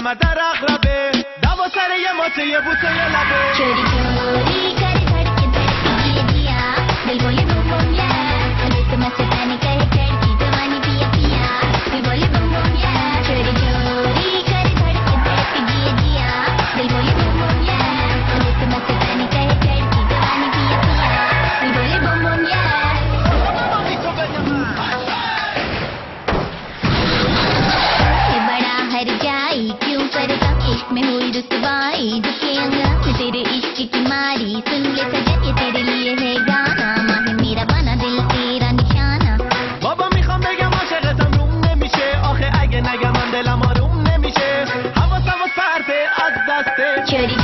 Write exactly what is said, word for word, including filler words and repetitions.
کمر در اقربه دوا سر یه ماته یه بوسه یه لبه چوری چوری کر धड़के धड़के ये दिया दिल बोले बम बम या रुत मस्तानी कहे चढ़ती जवानी पिया पिया दिल बोले बम बम या चोरी चोरी कर धड़के धड़के ये दिया दिल बोले बम बम या रुत मस्तानी कहे चढ़ती जवानी पिया पिया दिल बोले बम बम या ये बड़ा हर जाई क्यों करता इश्क में हुई रुतबाई दुखे अंगा तेरे इश्क की मारी सुन ले सजन ये तेरे लिए है गाना माही मेरा बना दिल तेरा निशाना بابا میخوام بگم عاشقتم روم نمیشه آخه اگه نگم من دلم آروم نمیشه حواس حواس پرته از دسته چوری